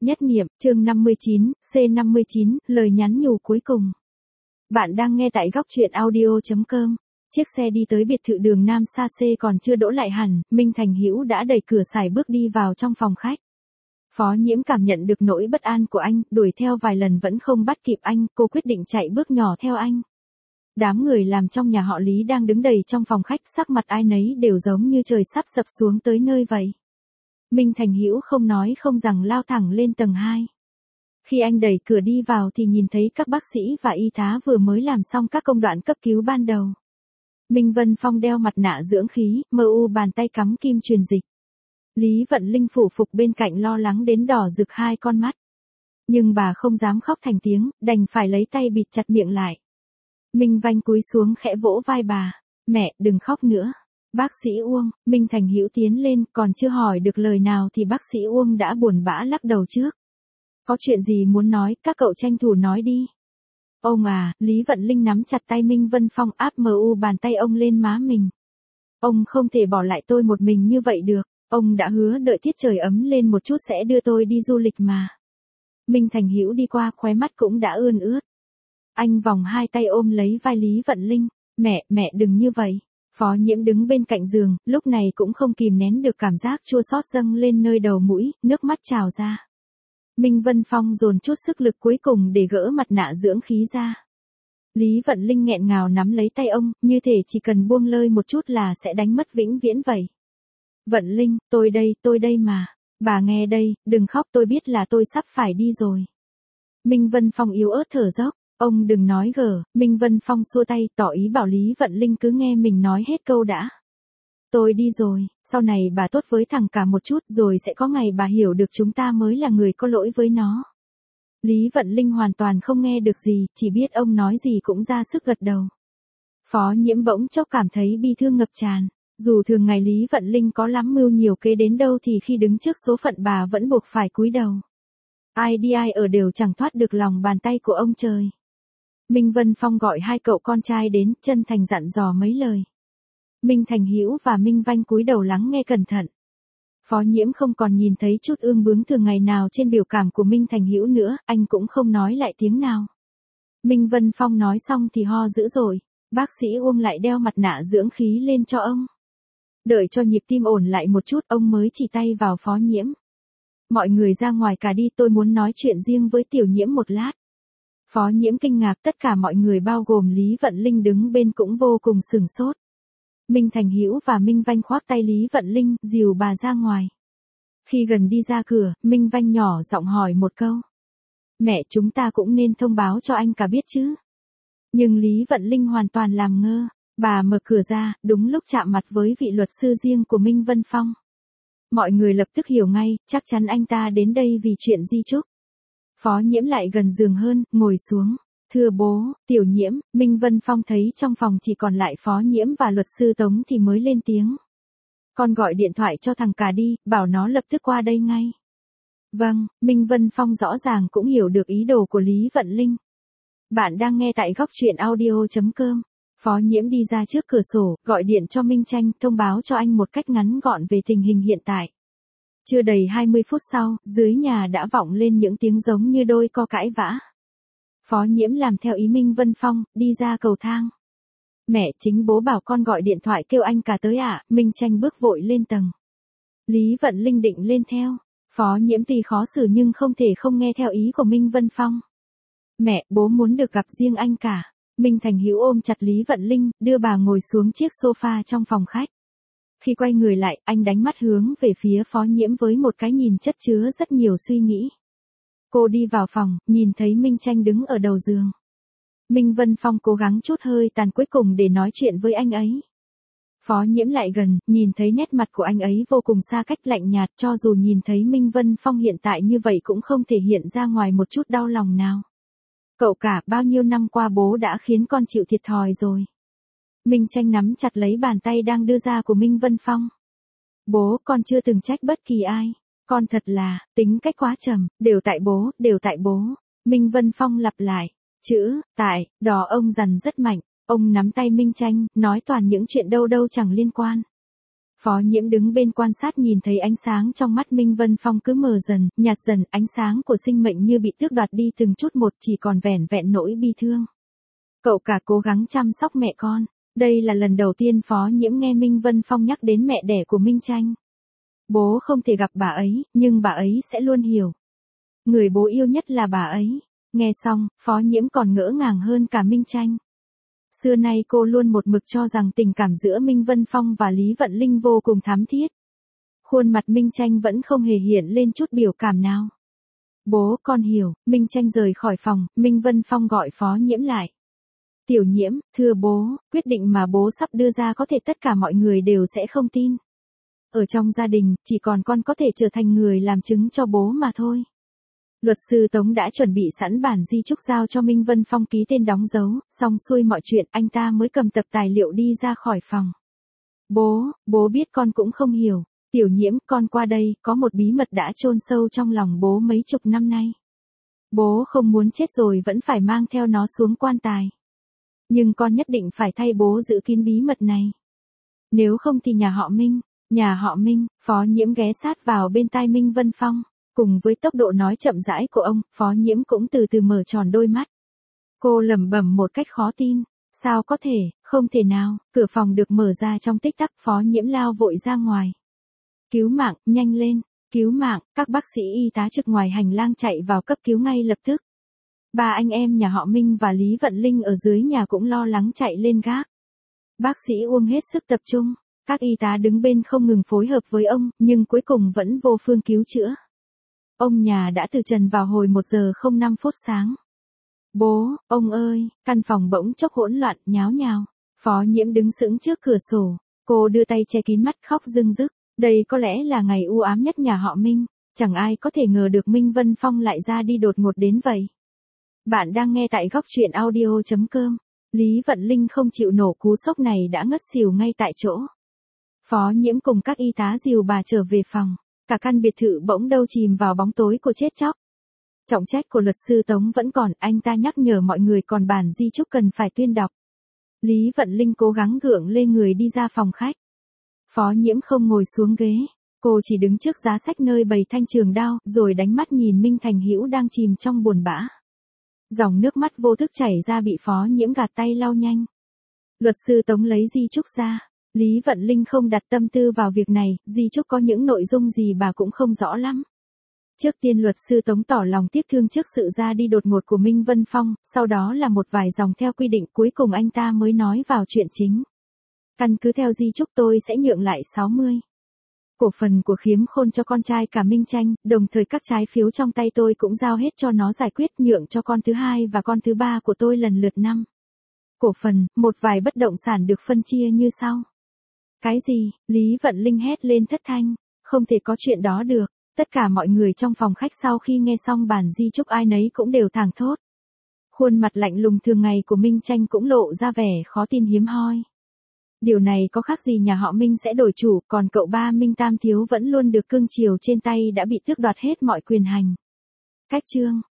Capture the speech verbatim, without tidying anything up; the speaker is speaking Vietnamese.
Nhất niệm, chương năm mươi chín, C năm mươi chín, lời nhắn nhủ cuối cùng. Bạn đang nghe tại góc truyện audio chấm com. Chiếc xe đi tới biệt thự đường Nam xa xê còn chưa đỗ lại hẳn, Minh Thành Hữu đã đẩy cửa sải bước đi vào trong phòng khách. Phó Nhiễm cảm nhận được nỗi bất an của anh, đuổi theo vài lần vẫn không bắt kịp anh, cô quyết định chạy bước nhỏ theo anh. Đám người làm trong nhà họ Lý đang đứng đầy trong phòng khách, sắc mặt ai nấy đều giống như trời sắp sập xuống tới nơi vậy. Minh Thành Hữu không nói không rằng lao thẳng lên tầng hai. Khi anh đẩy cửa đi vào thì nhìn thấy các bác sĩ và y tá vừa mới làm xong các công đoạn cấp cứu ban đầu. Minh Vân Phong đeo mặt nạ dưỡng khí, mờ u bàn tay cắm kim truyền dịch. Lý Vận Linh phủ phục bên cạnh lo lắng đến đỏ rực hai con mắt. Nhưng bà không dám khóc thành tiếng, đành phải lấy tay bịt chặt miệng lại. Minh Vanh cúi xuống khẽ vỗ vai bà. Mẹ, đừng khóc nữa. Bác sĩ Uông, Minh Thành Hữu tiến lên, còn chưa hỏi được lời nào thì bác sĩ Uông đã buồn bã lắc đầu trước. Có chuyện gì muốn nói, các cậu tranh thủ nói đi. Ông à, Lý Vận Linh nắm chặt tay Minh Vân Phong áp mờ u bàn tay ông lên má mình. Ông không thể bỏ lại tôi một mình như vậy được, ông đã hứa đợi tiết trời ấm lên một chút sẽ đưa tôi đi du lịch mà. Minh Thành Hữu đi qua khóe mắt cũng đã ươn ướt. Anh vòng hai tay ôm lấy vai Lý Vận Linh, mẹ, mẹ đừng như vậy. Phó Nhiễm đứng bên cạnh giường, lúc này cũng không kìm nén được cảm giác chua xót dâng lên nơi đầu mũi, nước mắt trào ra. Minh Vân Phong dồn chút sức lực cuối cùng để gỡ mặt nạ dưỡng khí ra. Lý Vận Linh nghẹn ngào nắm lấy tay ông, như thể chỉ cần buông lơi một chút là sẽ đánh mất vĩnh viễn vậy. Vận Linh, tôi đây, tôi đây mà. Bà nghe đây, đừng khóc, tôi biết là tôi sắp phải đi rồi. Minh Vân Phong yếu ớt thở dốc. Ông đừng nói gở, Minh Vân Phong xua tay, tỏ ý bảo Lý Vận Linh cứ nghe mình nói hết câu đã. Tôi đi rồi, sau này bà tốt với thằng cả một chút rồi sẽ có ngày bà hiểu được chúng ta mới là người có lỗi với nó. Lý Vận Linh hoàn toàn không nghe được gì, chỉ biết ông nói gì cũng ra sức gật đầu. Phó Nhiễm bỗng chốc cảm thấy bi thương ngập tràn. Dù thường ngày Lý Vận Linh có lắm mưu nhiều kế đến đâu thì khi đứng trước số phận bà vẫn buộc phải cúi đầu. Ai đi ai ở đều chẳng thoát được lòng bàn tay của ông trời. Minh Vân Phong gọi hai cậu con trai đến, chân thành dặn dò mấy lời. Minh Thành Hữu và Minh Vanh cúi đầu lắng nghe cẩn thận. Phó Nhiễm không còn nhìn thấy chút ương bướng thường ngày nào trên biểu cảm của Minh Thành Hữu nữa, anh cũng không nói lại tiếng nào. Minh Vân Phong nói xong thì ho dữ dội, bác sĩ Uông lại đeo mặt nạ dưỡng khí lên cho ông. Đợi cho nhịp tim ổn lại một chút, ông mới chỉ tay vào Phó Nhiễm. Mọi người ra ngoài cả đi, tôi muốn nói chuyện riêng với Tiểu Nhiễm một lát. Phó Nhiễm kinh ngạc, tất cả mọi người bao gồm Lý Vận Linh đứng bên cũng vô cùng sửng sốt. Minh Thành Hữu và Minh Vanh khoác tay Lý Vận Linh, dìu bà ra ngoài. Khi gần đi ra cửa, Minh Vanh nhỏ giọng hỏi một câu. Mẹ, chúng ta cũng nên thông báo cho anh cả biết chứ. Nhưng Lý Vận Linh hoàn toàn làm ngơ, bà mở cửa ra, đúng lúc chạm mặt với vị luật sư riêng của Minh Vân Phong. Mọi người lập tức hiểu ngay, chắc chắn anh ta đến đây vì chuyện di chúc. Phó Nhiễm lại gần giường hơn, ngồi xuống. Thưa bố, Tiểu Nhiễm, Minh Vân Phong thấy trong phòng chỉ còn lại Phó Nhiễm và luật sư Tống thì mới lên tiếng. Con gọi điện thoại cho thằng cả đi, bảo nó lập tức qua đây ngay. Vâng, Minh Vân Phong rõ ràng cũng hiểu được ý đồ của Lý Vận Linh. Bạn đang nghe tại góc truyện audio chấm com. Phó Nhiễm đi ra trước cửa sổ, gọi điện cho Minh Tranh, thông báo cho anh một cách ngắn gọn về tình hình hiện tại. Chưa đầy hai mươi phút sau, dưới nhà đã vọng lên những tiếng giống như đôi co cãi vã. Phó Nhiễm làm theo ý Minh Vân Phong, đi ra cầu thang. Mẹ, chính bố bảo con gọi điện thoại kêu anh cả tới ạ. À? Minh Tranh bước vội lên tầng. Lý Vận Linh định lên theo. Phó Nhiễm tuy khó xử nhưng không thể không nghe theo ý của Minh Vân Phong. Mẹ, bố muốn được gặp riêng anh cả. Minh Thành Hữu ôm chặt Lý Vận Linh, đưa bà ngồi xuống chiếc sofa trong phòng khách. Khi quay người lại, anh đánh mắt hướng về phía Phó Nhiễm với một cái nhìn chất chứa rất nhiều suy nghĩ. Cô đi vào phòng, nhìn thấy Minh Tranh đứng ở đầu giường. Minh Vân Phong cố gắng chút hơi tàn cuối cùng để nói chuyện với anh ấy. Phó Nhiễm lại gần, nhìn thấy nét mặt của anh ấy vô cùng xa cách lạnh nhạt, cho dù nhìn thấy Minh Vân Phong hiện tại như vậy cũng không thể hiện ra ngoài một chút đau lòng nào. Cậu cả, bao nhiêu năm qua bố đã khiến con chịu thiệt thòi rồi. Minh Tranh nắm chặt lấy bàn tay đang đưa ra của Minh Vân Phong. Bố, con chưa từng trách bất kỳ ai. Con thật là, tính cách quá trầm, đều tại bố, đều tại bố. Minh Vân Phong lặp lại. Chữ, tại, đỏ ông dằn rất mạnh. Ông nắm tay Minh Tranh, nói toàn những chuyện đâu đâu chẳng liên quan. Phó Nhiễm đứng bên quan sát nhìn thấy ánh sáng trong mắt Minh Vân Phong cứ mờ dần, nhạt dần, ánh sáng của sinh mệnh như bị tước đoạt đi từng chút một, chỉ còn vẻn vẹn nỗi bi thương. Cậu cả cố gắng chăm sóc mẹ con. Đây là lần đầu tiên Phó Nhiễm nghe Minh Vân Phong nhắc đến mẹ đẻ của Minh Tranh. Bố không thể gặp bà ấy, nhưng bà ấy sẽ luôn hiểu. Người bố yêu nhất là bà ấy. Nghe xong, Phó Nhiễm còn ngỡ ngàng hơn cả Minh Tranh. Xưa nay cô luôn một mực cho rằng tình cảm giữa Minh Vân Phong và Lý Vận Linh vô cùng thắm thiết. Khuôn mặt Minh Tranh vẫn không hề hiện lên chút biểu cảm nào. Bố con hiểu. Minh Tranh rời khỏi phòng, Minh Vân Phong gọi Phó Nhiễm lại. Tiểu Nhiễm, thưa bố, quyết định mà bố sắp đưa ra có thể tất cả mọi người đều sẽ không tin. Ở trong gia đình, chỉ còn con có thể trở thành người làm chứng cho bố mà thôi. Luật sư Tống đã chuẩn bị sẵn bản di chúc giao cho Minh Vân Phong ký tên đóng dấu, xong xuôi mọi chuyện anh ta mới cầm tập tài liệu đi ra khỏi phòng. Bố, bố biết con cũng không hiểu. Tiểu Nhiễm, con qua đây, có một bí mật đã chôn sâu trong lòng bố mấy chục năm nay. Bố không muốn chết rồi vẫn phải mang theo nó xuống quan tài. Nhưng con nhất định phải thay bố giữ kín bí mật này. Nếu không thì nhà họ Minh, nhà họ Minh, Phó Nhiễm ghé sát vào bên tai Minh Vân Phong. Cùng với tốc độ nói chậm rãi của ông, Phó Nhiễm cũng từ từ mở tròn đôi mắt. Cô lẩm bẩm một cách khó tin. Sao có thể, không thể nào, cửa phòng được mở ra trong tích tắc, Phó Nhiễm lao vội ra ngoài. Cứu mạng, nhanh lên, cứu mạng, các bác sĩ y tá trực ngoài hành lang chạy vào cấp cứu ngay lập tức. Ba anh em nhà họ Minh và Lý Vận Linh ở dưới nhà cũng lo lắng chạy lên gác. Bác sĩ Uông hết sức tập trung, các y tá đứng bên không ngừng phối hợp với ông, nhưng cuối cùng vẫn vô phương cứu chữa. Ông nhà đã từ trần vào hồi một giờ không năm phút sáng. Bố, ông ơi, căn phòng bỗng chốc hỗn loạn, nháo nhào. Phó Nhiễm đứng sững trước cửa sổ, cô đưa tay che kín mắt khóc rưng rức. Đây có lẽ là ngày u ám nhất nhà họ Minh, chẳng ai có thể ngờ được Minh Vân Phong lại ra đi đột ngột đến vậy. Bạn đang nghe tại góc truyện audio chấm com. Lý Vận Linh không chịu nổ cú sốc này đã ngất xỉu ngay tại chỗ. Phó Nhiễm cùng các y tá dìu bà trở về phòng. Cả căn biệt thự bỗng đâu chìm vào bóng tối của chết chóc. Trọng trách của luật sư Tống vẫn còn, anh ta nhắc nhở mọi người còn bản di chúc cần phải tuyên đọc. Lý Vận Linh cố gắng gượng lên người đi ra phòng khách. Phó Nhiễm không ngồi xuống ghế, cô chỉ đứng trước giá sách nơi bày thanh trường đao, rồi đánh mắt nhìn Minh Thành Hữu đang chìm trong buồn bã. Dòng nước mắt vô thức chảy ra bị Phó Nhiễm gạt tay lau nhanh. Luật sư Tống lấy di chúc ra. Lý Vận Linh không đặt tâm tư vào việc này, di chúc có những nội dung gì bà cũng không rõ lắm. Trước tiên luật sư Tống tỏ lòng tiếc thương trước sự ra đi đột ngột của Minh Vân Phong, sau đó là một vài dòng theo quy định, cuối cùng anh ta mới nói vào chuyện chính. Căn cứ theo di chúc tôi sẽ nhượng lại sáu mươi cổ phần của Khiếm Khôn cho con trai cả Minh Tranh, đồng thời các trái phiếu trong tay tôi cũng giao hết cho nó giải quyết, nhượng cho con thứ hai và con thứ ba của tôi lần lượt năm cổ phần, một vài bất động sản được phân chia như sau. Cái gì? Lý Vận Linh hét lên thất thanh. Không thể có chuyện đó được. Tất cả mọi người trong phòng khách sau khi nghe xong bản di chúc ai nấy cũng đều thảng thốt. Khuôn mặt lạnh lùng thường ngày của Minh Tranh cũng lộ ra vẻ khó tin hiếm hoi. Điều này có khác gì nhà họ Minh sẽ đổi chủ, còn cậu ba Minh Tam Thiếu vẫn luôn được cưng chiều trên tay đã bị tước đoạt hết mọi quyền hành. Cách chương